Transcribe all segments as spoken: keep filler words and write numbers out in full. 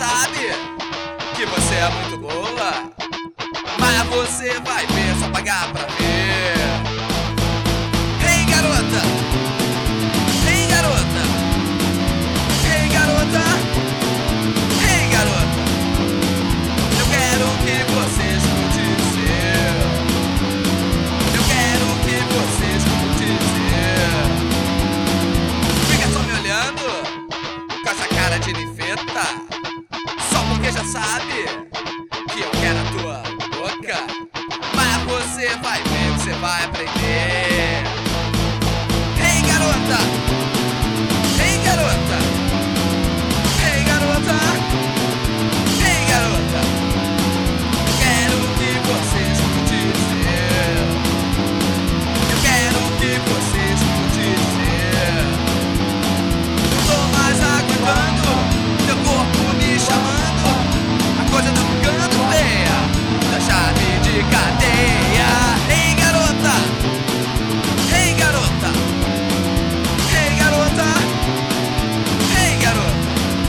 sabe que você é muito boa, mas você vai ver, só pagar pra ver. Hey garota, hey garota, hey garota, hey garota, eu quero que você escute dizer, eu quero que você escute dizer. Fica só me olhando com essa cara de ninfeta, só porque já sabe que eu quero a tua boca, mas você vai ver, você vai aprender. Hey garota, hey garota, hey garota, hey garota, eu quero que você escute dizer, eu quero que você escute dizer. Não tô mais aguentando teu corpo me chamando, a coisa tá ficando feia, da chave de cadeia. Hey garota, hey garota, hey garota, hey garota,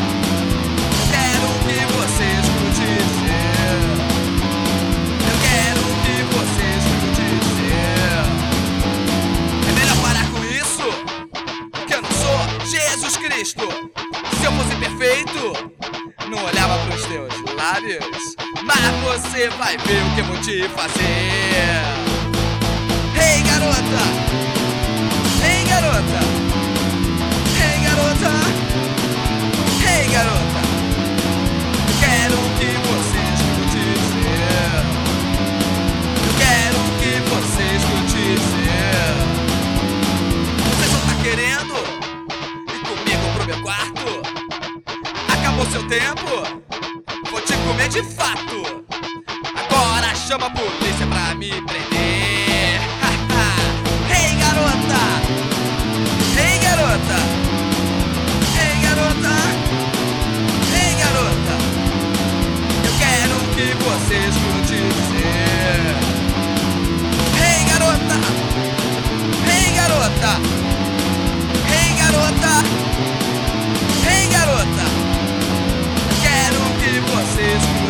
eu quero que você escute dizer, eu quero que você escute dizer. É melhor parar com isso, que eu não sou Jesus Cristo. Se eu fosse perfeito, não olhava pros teus lábios, mas você vai ver o que eu vou te fazer. Hey garota, hey garota, hey garota, hey garota, eu quero que você escute dizer, eu quero que você escute dizer. Você só tá querendo ir comigo pro meu quarto? Acabou seu tempo, vou te comer de fato. Agora chama a polícia pra me prender. Hey garota, hey garota, hey garota, hey garota, eu quero que você escute dizer. Hey garota, hey garota, hey garota, hey garota, eu quero que você escute